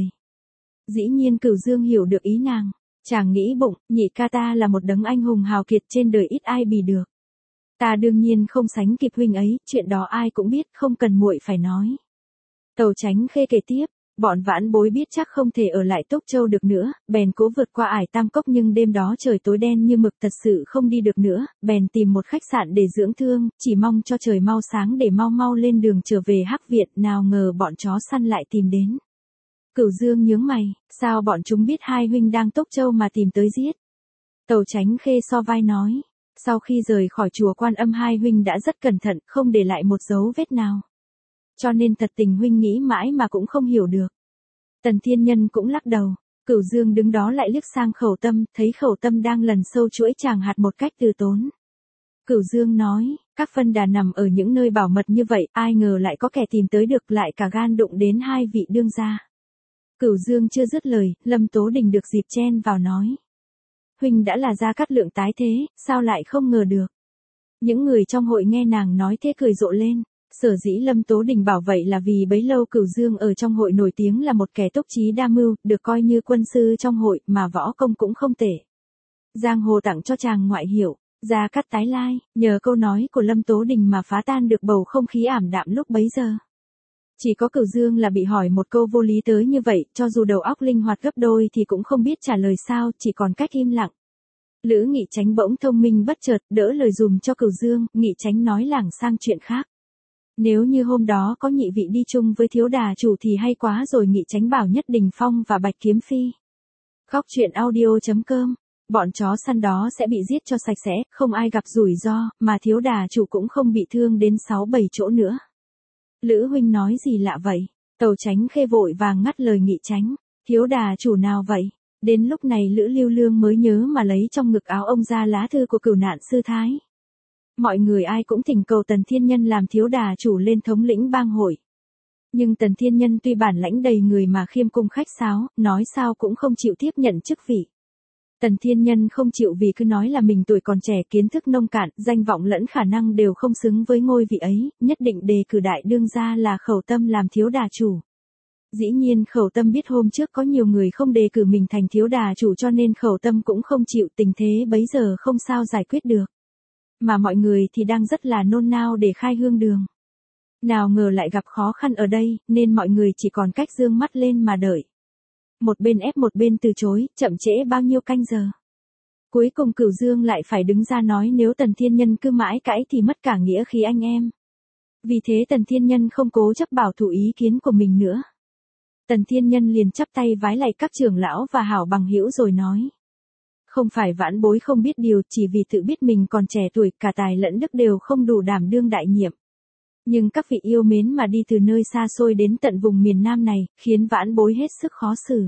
Dĩ nhiên Cửu Dương hiểu được ý nàng, chàng nghĩ bụng, nhị ca ta là một đấng anh hùng hào kiệt trên đời ít ai bì được. Ta đương nhiên không sánh kịp huynh ấy, chuyện đó ai cũng biết, không cần muội phải nói. Tầu Chánh Khê kể tiếp, bọn vãn bối biết chắc không thể ở lại Túc Châu được nữa, bèn cố vượt qua ải Tam Cốc nhưng đêm đó trời tối đen như mực thật sự không đi được nữa, bèn tìm một khách sạn để dưỡng thương, chỉ mong cho trời mau sáng để mau mau lên đường trở về Hắc Viện, nào ngờ bọn chó săn lại tìm đến. Cửu Dương nhướng mày, sao bọn chúng biết hai huynh đang Túc Châu mà tìm tới giết? Tầu Chánh Khê so vai nói. Sau khi rời khỏi chùa Quan Âm hai huynh đã rất cẩn thận, không để lại một dấu vết nào. Cho nên thật tình huynh nghĩ mãi mà cũng không hiểu được. Tần Thiên Nhân cũng lắc đầu. Cửu Dương đứng đó lại liếc sang Khẩu Tâm, thấy Khẩu Tâm đang lần sâu chuỗi chàng hạt một cách từ tốn. Cửu Dương nói, các phân đà nằm ở những nơi bảo mật như vậy, ai ngờ lại có kẻ tìm tới được, lại cả gan đụng đến hai vị đương gia. Cửu Dương chưa dứt lời, Lâm Tố Đình được dịp chen vào nói. Huynh đã là Gia Cát Lượng tái thế, sao lại không ngờ được. Những người trong hội nghe nàng nói thế cười rộ lên. Sở dĩ Lâm Tố Đình bảo vậy là vì bấy lâu Cửu Dương ở trong hội nổi tiếng là một kẻ túc trí đa mưu, được coi như quân sư trong hội, mà võ công cũng không tệ. Giang hồ tặng cho chàng ngoại hiệu, Gia Cát Tái Lai, nhờ câu nói của Lâm Tố Đình mà phá tan được bầu không khí ảm đạm lúc bấy giờ. Chỉ có Cửu Dương là bị hỏi một câu vô lý tới như vậy, cho dù đầu óc linh hoạt gấp đôi thì cũng không biết trả lời sao, chỉ còn cách im lặng. Lữ Nghị Chánh bỗng thông minh bất chợt, đỡ lời dùm cho Cửu Dương, Nghị Chánh nói lảng sang chuyện khác. Nếu như hôm đó có nhị vị đi chung với thiếu đà chủ thì hay quá rồi. Nghị Chánh bảo Nhất Đình Phong và Bạch Kiếm Phi. Góc truyện audio chấm com. Bọn chó săn đó sẽ bị giết cho sạch sẽ, không ai gặp rủi ro, mà thiếu đà chủ cũng không bị thương đến sáu bảy chỗ nữa. Lữ huynh nói gì lạ vậy? Tàu Chánh Khê vội vàng ngắt lời Nghị Chánh. Thiếu đà chủ nào vậy? Đến lúc này Lữ Lưu Lương mới nhớ mà lấy trong ngực áo ông ra lá thư của Cửu Nạn Sư Thái. Mọi người ai cũng thỉnh cầu Tần Thiên Nhân làm thiếu đà chủ lên thống lĩnh bang hội. Nhưng Tần Thiên Nhân tuy bản lãnh đầy người mà khiêm cung khách sáo, nói sao cũng không chịu tiếp nhận chức vị. Tần Thiên Nhân không chịu vì cứ nói là mình tuổi còn trẻ, kiến thức nông cạn, danh vọng lẫn khả năng đều không xứng với ngôi vị ấy, nhất định đề cử đại đương gia là Khẩu Tâm làm thiếu đà chủ. Dĩ nhiên Khẩu Tâm biết hôm trước có nhiều người không đề cử mình thành thiếu đà chủ cho nên Khẩu Tâm cũng không chịu, tình thế bấy giờ không sao giải quyết được. Mà mọi người thì đang rất là nôn nao để khai hương đường. Nào ngờ lại gặp khó khăn ở đây, nên mọi người chỉ còn cách dương mắt lên mà đợi. Một bên ép một bên từ chối, chậm trễ bao nhiêu canh giờ. Cuối cùng Cửu Dương lại phải đứng ra nói nếu Tần Thiên Nhân cứ mãi cãi thì mất cả nghĩa khí anh em. Vì thế Tần Thiên Nhân không cố chấp bảo thủ ý kiến của mình nữa. Tần Thiên Nhân liền chắp tay vái lạy các trưởng lão và hảo bằng hữu rồi nói. Không phải vãn bối không biết điều, chỉ vì tự biết mình còn trẻ tuổi, cả tài lẫn đức đều không đủ đảm đương đại nhiệm. Nhưng các vị yêu mến mà đi từ nơi xa xôi đến tận vùng miền Nam này, khiến vãn bối hết sức khó xử.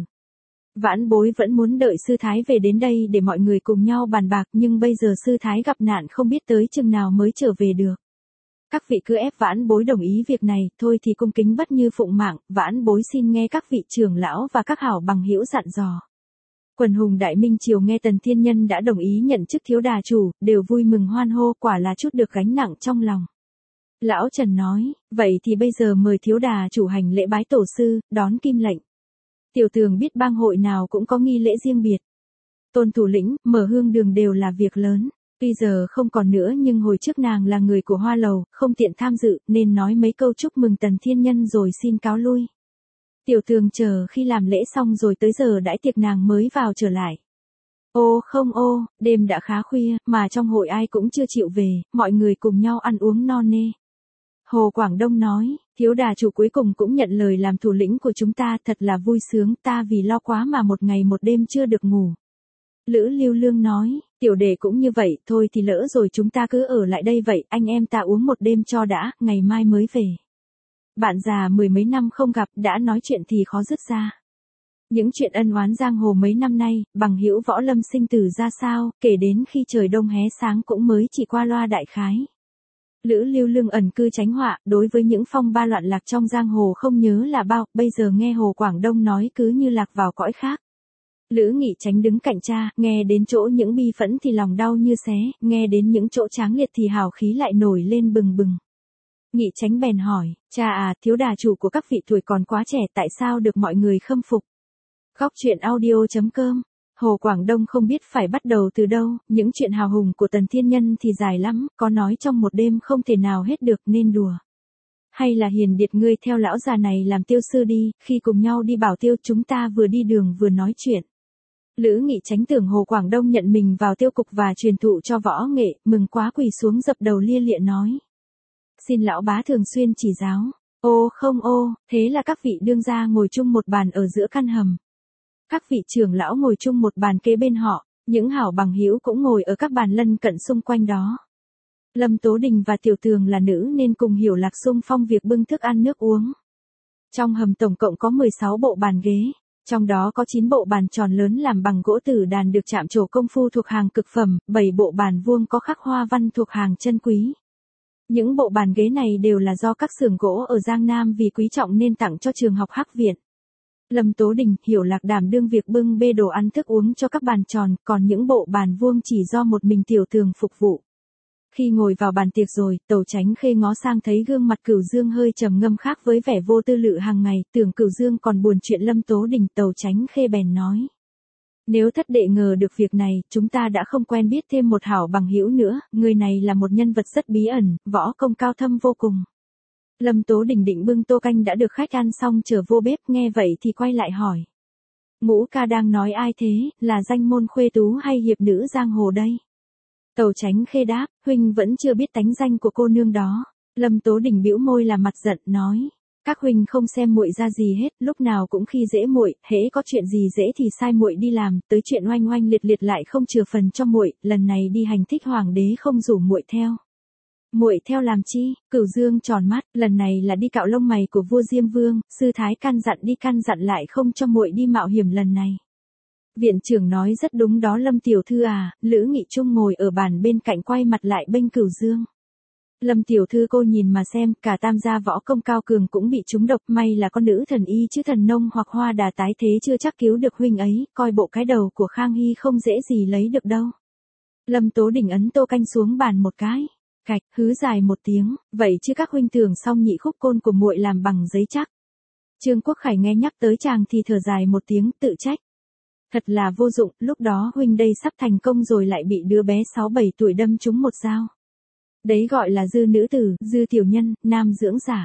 Vãn bối vẫn muốn đợi sư thái về đến đây để mọi người cùng nhau bàn bạc, nhưng bây giờ sư thái gặp nạn không biết tới chừng nào mới trở về được. Các vị cứ ép vãn bối đồng ý việc này, thôi thì cung kính bất như phụng mạng, vãn bối xin nghe các vị trưởng lão và các hảo bằng hữu dặn dò. Quần hùng Đại Minh Triều nghe Tần Thiên Nhân đã đồng ý nhận chức thiếu đà chủ, đều vui mừng hoan hô, quả là chút được gánh nặng trong lòng. Lão Trần nói, vậy thì bây giờ mời thiếu đà chủ hành lễ bái tổ sư, đón kim lệnh. Tiểu Tường biết bang hội nào cũng có nghi lễ riêng biệt. Tôn thủ lĩnh, mở hương đường đều là việc lớn. Tuy giờ không còn nữa nhưng hồi trước nàng là người của Hoa Lầu, không tiện tham dự, nên nói mấy câu chúc mừng Tần Thiên Nhân rồi xin cáo lui. Tiểu Tường chờ khi làm lễ xong rồi tới giờ đãi tiệc nàng mới vào trở lại. Ô không ô, đêm đã khá khuya, mà trong hội ai cũng chưa chịu về, mọi người cùng nhau ăn uống no nê. Hồ Quảng Đông nói, thiếu đà chủ cuối cùng cũng nhận lời làm thủ lĩnh của chúng ta, thật là vui sướng, ta vì lo quá mà một ngày một đêm chưa được ngủ. Lữ Lưu Lương nói, tiểu đệ cũng như vậy, thôi thì lỡ rồi chúng ta cứ ở lại đây vậy, anh em ta uống một đêm cho đã, ngày mai mới về. Bạn già mười mấy năm không gặp, đã nói chuyện thì khó dứt ra. Những chuyện ân oán giang hồ mấy năm nay, bằng hữu Võ Lâm sinh tử ra sao, kể đến khi trời đông hé sáng cũng mới chỉ qua loa đại khái. Lữ Lưu Lương ẩn cư tránh họa, đối với những phong ba loạn lạc trong giang hồ không nhớ là bao, bây giờ nghe Hồ Quảng Đông nói cứ như lạc vào cõi khác. Lữ Nghị Chánh đứng cạnh cha, nghe đến chỗ những bi phẫn thì lòng đau như xé, nghe đến những chỗ tráng liệt thì hào khí lại nổi lên bừng bừng. Nghị Chánh bèn hỏi, cha à, thiếu đà chủ của các vị tuổi còn quá trẻ, tại sao được mọi người khâm phục? Góc truyện audio chấm com. Hồ Quảng Đông không biết phải bắt đầu từ đâu, những chuyện hào hùng của Tần Thiên Nhân thì dài lắm, có nói trong một đêm không thể nào hết được nên đùa. Hay là Hiền Điệt ngươi theo lão già này làm tiêu sư đi, khi cùng nhau đi bảo tiêu chúng ta vừa đi đường vừa nói chuyện. Lữ Nghị Chánh tưởng Hồ Quảng Đông nhận mình vào tiêu cục và truyền thụ cho võ nghệ, mừng quá quỳ xuống dập đầu lia lịa nói. Xin lão bá thường xuyên chỉ giáo. Ô không ô, thế là các vị đương gia ngồi chung một bàn ở giữa căn hầm. Các vị trưởng lão ngồi chung một bàn kế bên họ, những hảo bằng hữu cũng ngồi ở các bàn lân cận xung quanh đó. Lâm Tố Đình và Tiểu Tường là nữ nên cùng Hiểu Lạc xung phong việc bưng thức ăn nước uống. Trong hầm tổng cộng có mười sáu bộ bàn ghế, trong đó có chín bộ bàn tròn lớn làm bằng gỗ tử đàn được chạm trổ công phu thuộc hàng cực phẩm, bảy bộ bàn vuông có khắc hoa văn thuộc hàng chân quý. Những bộ bàn ghế này đều là do các xưởng gỗ ở Giang Nam vì quý trọng nên tặng cho trường học Hắc Viện. Lâm Tố Đình, Hiểu Lạc đảm đương việc bưng bê đồ ăn thức uống cho các bàn tròn, còn những bộ bàn vuông chỉ do một mình Tiểu Tường phục vụ. Khi ngồi vào bàn tiệc rồi, Tầu Chánh Khê ngó sang thấy gương mặt Cửu Dương hơi trầm ngâm khác với vẻ vô tư lự hàng ngày, tưởng Cửu Dương còn buồn chuyện Lâm Tố Đình. Tầu Chánh Khê bèn nói: Nếu thất đệ ngờ được việc này, chúng ta đã không quen biết thêm một hảo bằng hữu nữa, người này là một nhân vật rất bí ẩn, võ công cao thâm vô cùng. Lâm Tố Đình định bưng tô canh đã được khách ăn xong trở vô bếp, nghe vậy thì quay lại hỏi: Ngũ ca đang nói ai thế, là danh môn khuê tú hay hiệp nữ giang hồ đây? Tầu Chánh Khê đáp: Huynh vẫn chưa biết tánh danh của cô nương đó. Lâm Tố Đình bĩu môi làm mặt giận, nói: Các huynh không xem muội ra gì hết, lúc nào cũng khi dễ muội, hễ có chuyện gì dễ thì sai muội đi làm, tới chuyện oanh oanh liệt liệt lại không chừa phần cho muội, lần này đi hành thích hoàng đế không rủ muội theo. Muội theo làm chi? Cửu Dương tròn mắt, lần này là đi cạo lông mày của vua Diêm Vương, sư thái căn dặn đi căn dặn lại không cho muội đi mạo hiểm lần này. Viện trưởng nói rất đúng đó Lâm tiểu thư à. Lữ Nghị Trung ngồi ở bàn bên cạnh quay mặt lại bênh Cửu Dương. Lâm tiểu thư cô nhìn mà xem, cả tam gia võ công cao cường cũng bị trúng độc, may là con nữ thần y chứ thần nông hoặc hoa đà tái thế chưa chắc cứu được huynh ấy, coi bộ cái đầu của Khang Hy không dễ gì lấy được đâu. Lâm Tố Đình ấn tô canh xuống bàn một cái, cạch, hứ dài một tiếng, vậy chứ các huynh tưởng xong nhị khúc côn của muội làm bằng giấy chắc. Trương Quốc Khải nghe nhắc tới chàng thì thở dài một tiếng, tự trách. Thật là vô dụng, lúc đó huynh đây sắp thành công rồi lại bị đứa bé sáu bảy tuổi đâm trúng một dao. Đấy gọi là dư nữ tử, dư tiểu nhân, nam dưỡng giả.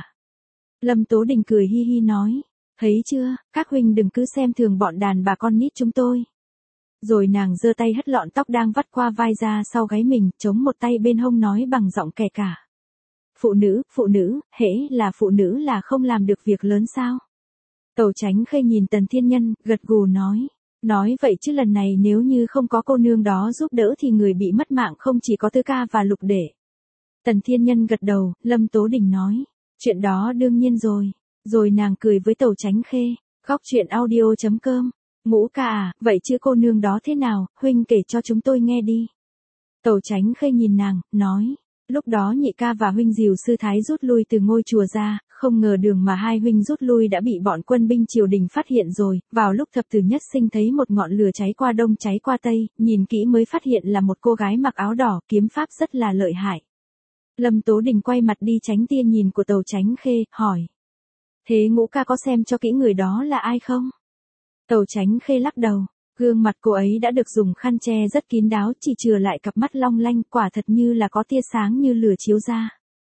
Lâm Tố Đình cười hi hi nói: Thấy chưa, các huynh đừng cứ xem thường bọn đàn bà con nít chúng tôi. Rồi nàng giơ tay hất lọn tóc đang vắt qua vai ra sau gáy mình, chống một tay bên hông nói bằng giọng kẻ cả: Phụ nữ, phụ nữ, hễ là phụ nữ là không làm được việc lớn sao? Tầu Chánh Khê nhìn Tần Thiên Nhân, gật gù nói: Nói vậy chứ lần này nếu như không có cô nương đó giúp đỡ thì người bị mất mạng không chỉ có Tư Ca và Lục Đệ. Tần Thiên Nhân gật đầu, Lâm Tố Đình nói: Chuyện đó đương nhiên rồi. Rồi nàng cười với Tầu Chánh Khê: Góc truyện audio chấm com. Ngũ ca à, vậy chứ cô nương đó thế nào, huynh kể cho chúng tôi nghe đi. Tầu Chánh Khê nhìn nàng, nói: Lúc đó nhị ca và huynh dìu sư thái rút lui từ ngôi chùa ra, không ngờ đường mà hai huynh rút lui đã bị bọn quân binh triều đình phát hiện rồi, vào lúc thập tử nhất sinh thấy một ngọn lửa cháy qua đông cháy qua tây, nhìn kỹ mới phát hiện là một cô gái mặc áo đỏ, kiếm pháp rất là lợi hại. Lâm Tố Đình quay mặt đi tránh tia nhìn của Tầu Chánh Khê, hỏi: Thế ngũ ca có xem cho kỹ người đó là ai không? Tầu Chánh Khê lắc đầu, gương mặt cô ấy đã được dùng khăn che rất kín đáo, chỉ chừa lại cặp mắt long lanh, quả thật như là có tia sáng như lửa chiếu ra.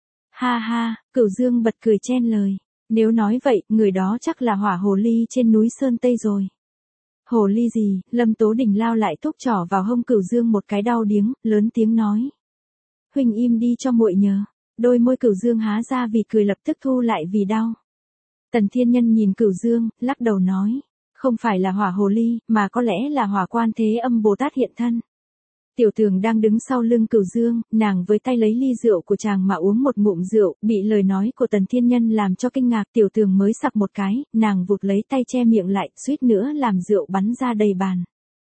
Ha ha, Cửu Dương bật cười chen lời: Nếu nói vậy, người đó chắc là hỏa hồ ly trên núi Sơn Tây rồi. Hồ ly gì? Lâm Tố Đình lao lại thúc trỏ vào hông Cửu Dương một cái đau điếng, lớn tiếng nói: Huynh im đi cho muội nhờ. Đôi môi Cửu Dương há ra vì cười lập tức thu lại vì đau. Tần Thiên Nhân nhìn Cửu Dương, lắc đầu nói: Không phải là hỏa hồ ly, mà có lẽ là hỏa quan thế âm Bồ Tát hiện thân. Tiểu Tường đang đứng sau lưng Cửu Dương, nàng với tay lấy ly rượu của chàng mà uống một ngụm rượu, bị lời nói của Tần Thiên Nhân làm cho kinh ngạc. Tiểu Tường mới sặc một cái, nàng vụt lấy tay che miệng lại, suýt nữa làm rượu bắn ra đầy bàn.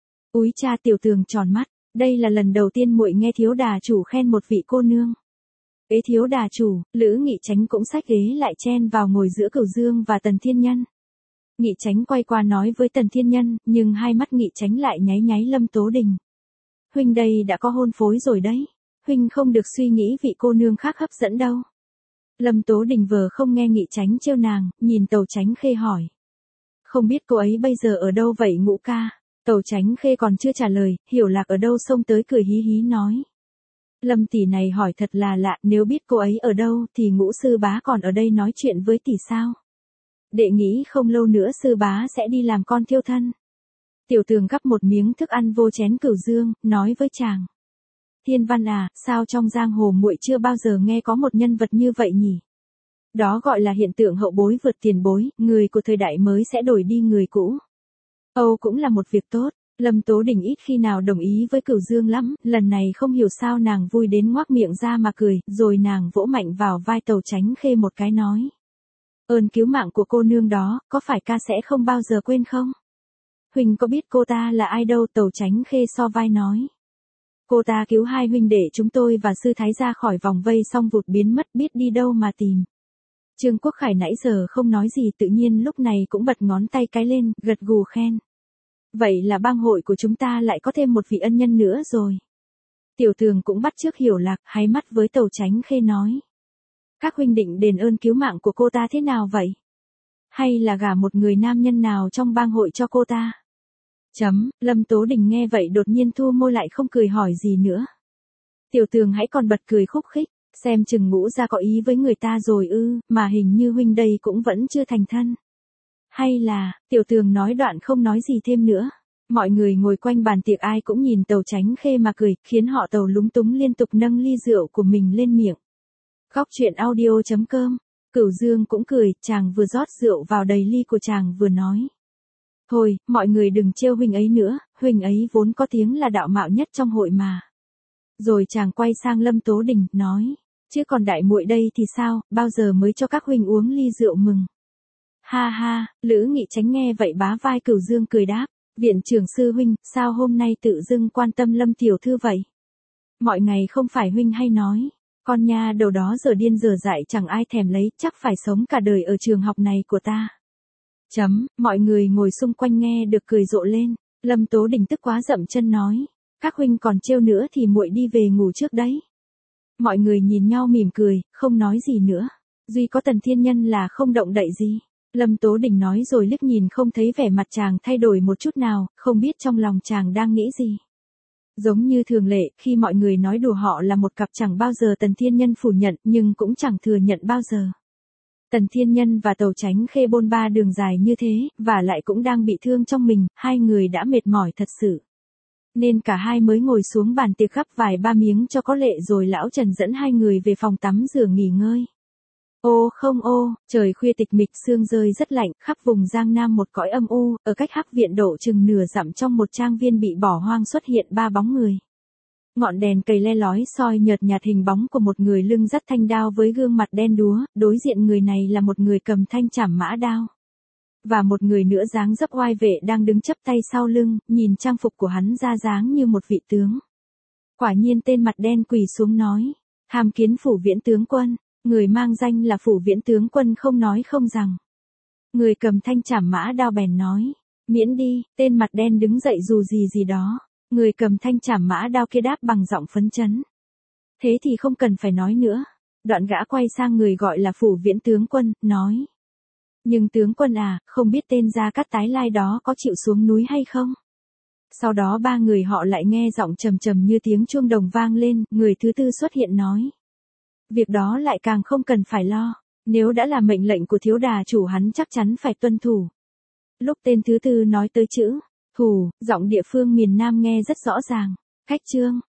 Úi cha, Tiểu Tường tròn mắt, đây là lần đầu tiên muội nghe thiếu đà chủ khen một vị cô nương. Ế thiếu đà chủ, Lữ Nghị Chánh cũng xách ghế lại chen vào ngồi giữa Cửu Dương và Tần Thiên Nhân. Nghị Chánh quay qua nói với Tần Thiên Nhân, nhưng hai mắt Nghị Chánh lại nháy nháy Lâm Tố Đình. Huynh đây đã có hôn phối rồi đấy. Huynh không được suy nghĩ vị cô nương khác hấp dẫn đâu. Lâm Tố Đình vờ không nghe Nghị Chánh trêu nàng, nhìn Tầu Chánh Khê hỏi: Không biết cô ấy bây giờ ở đâu vậy ngũ ca? Tầu Chánh Khê còn chưa trả lời, Hiểu Lạc ở đâu xông tới cười hí hí nói: Lâm tỷ này hỏi thật là lạ, nếu biết cô ấy ở đâu thì ngũ sư bá còn ở đây nói chuyện với tỷ sao? Đệ nghĩ không lâu nữa sư bá sẽ đi làm con thiêu thân. Tiểu Tường gắp một miếng thức ăn vô chén Cửu Dương, nói với chàng: Thiên Văn à, sao trong giang hồ muội chưa bao giờ nghe có một nhân vật như vậy nhỉ? Đó gọi là hiện tượng hậu bối vượt tiền bối, người của thời đại mới sẽ đổi đi người cũ. Âu cũng là một việc tốt. Lâm Tố Đình ít khi nào đồng ý với Cửu Dương lắm, lần này không hiểu sao nàng vui đến ngoác miệng ra mà cười, rồi nàng vỗ mạnh vào vai Tầu Chánh Khê một cái nói: Ơn cứu mạng của cô nương đó, có phải ca sẽ không bao giờ quên không? Huynh có biết cô ta là ai đâu? Tầu Chánh Khê so vai nói: Cô ta cứu hai huynh đệ chúng tôi và sư thái ra khỏi vòng vây xong vụt biến mất, biết đi đâu mà tìm. Trương Quốc Khải nãy giờ không nói gì, tự nhiên lúc này cũng bật ngón tay cái lên, gật gù khen: Vậy là bang hội của chúng ta lại có thêm một vị ân nhân nữa rồi. Tiểu Tường cũng bắt chước hiểu lạc, háy mắt với Tầu Chánh Khê nói. Các huynh định đền ơn cứu mạng của cô ta thế nào vậy? Hay là gả một người nam nhân nào trong bang hội cho cô ta? Chấm, Lâm Tố Đình nghe vậy đột nhiên thu môi lại không cười hỏi gì nữa. Tiểu Tường hãy còn bật cười khúc khích, xem chừng Ngũ gia có ý với người ta rồi ư, mà hình như huynh đây cũng vẫn chưa thành thân. Hay là, Tiểu Tường nói đoạn không nói gì thêm nữa. Mọi người ngồi quanh bàn tiệc ai cũng nhìn Tầu Chánh Khê mà cười, khiến họ Tầu lúng túng liên tục nâng ly rượu của mình lên miệng. Góc truyện audio chấm com, Cửu Dương cũng cười, chàng vừa rót rượu vào đầy ly của chàng vừa nói. Thôi, mọi người đừng trêu huynh ấy nữa, huynh ấy vốn có tiếng là đạo mạo nhất trong hội mà. Rồi chàng quay sang Lâm Tố Đình, nói, chứ còn đại muội đây thì sao, bao giờ mới cho các huynh uống ly rượu mừng. Ha ha, Lữ Nghị Chánh nghe vậy bá vai Cửu Dương cười đáp, viện trưởng sư huynh, sao hôm nay tự dưng quan tâm Lâm tiểu thư vậy? Mọi ngày không phải huynh hay nói, con nha đầu đó giờ điên giờ dại chẳng ai thèm lấy, chắc phải sống cả đời ở trường học này của ta. Chấm, mọi người ngồi xung quanh nghe được cười rộ lên, Lâm Tố Đình tức quá dậm chân nói, các huynh còn trêu nữa thì muội đi về ngủ trước đấy. Mọi người nhìn nhau mỉm cười, không nói gì nữa, duy có Tần Thiên Nhân là không động đậy gì. Lâm Tố Đình nói rồi liếc nhìn không thấy vẻ mặt chàng thay đổi một chút nào, không biết trong lòng chàng đang nghĩ gì. Giống như thường lệ, khi mọi người nói đùa họ là một cặp chẳng bao giờ Tần Thiên Nhân phủ nhận nhưng cũng chẳng thừa nhận bao giờ. Tần Thiên Nhân và Tầu Chánh Khê bôn ba đường dài như thế, và lại cũng đang bị thương trong mình, hai người đã mệt mỏi thật sự. Nên cả hai mới ngồi xuống bàn tiệc gắp vài ba miếng cho có lệ rồi lão Trần dẫn hai người về phòng tắm rửa nghỉ ngơi. Ô không ô, trời khuya tịch mịch sương rơi rất lạnh, khắp vùng Giang Nam một cõi âm u, ở cách Hắc Viện độ chừng nửa dặm trong một trang viên bị bỏ hoang xuất hiện ba bóng người. Ngọn đèn cầy le lói soi nhợt nhạt hình bóng của một người lưng dắt thanh đao với gương mặt đen đúa, đối diện người này là một người cầm thanh chảm mã đao. Và một người nữa dáng dấp oai vệ đang đứng chắp tay sau lưng, nhìn trang phục của hắn ra dáng như một vị tướng. Quả nhiên tên mặt đen quỳ xuống nói, tham kiến Phủ Viễn tướng quân. Người mang danh là Phủ Viễn tướng quân không nói không rằng. Người cầm thanh chảm mã đao bèn nói, miễn đi, tên mặt đen đứng dậy dù gì gì đó. Người cầm thanh chảm mã đao kia đáp bằng giọng phấn chấn. Thế thì không cần phải nói nữa. Đoạn gã quay sang người gọi là Phủ Viễn tướng quân, nói. Nhưng tướng quân à, không biết tên Gia Cát Tái Lai đó có chịu xuống núi hay không? Sau đó ba người họ lại nghe giọng trầm trầm như tiếng chuông đồng vang lên, người thứ tư xuất hiện nói. Việc đó lại càng không cần phải lo, nếu đã là mệnh lệnh của thiếu đà chủ hắn chắc chắn phải tuân thủ. Lúc tên thứ tư nói tới chữ thủ, giọng địa phương miền Nam nghe rất rõ ràng, khách trương,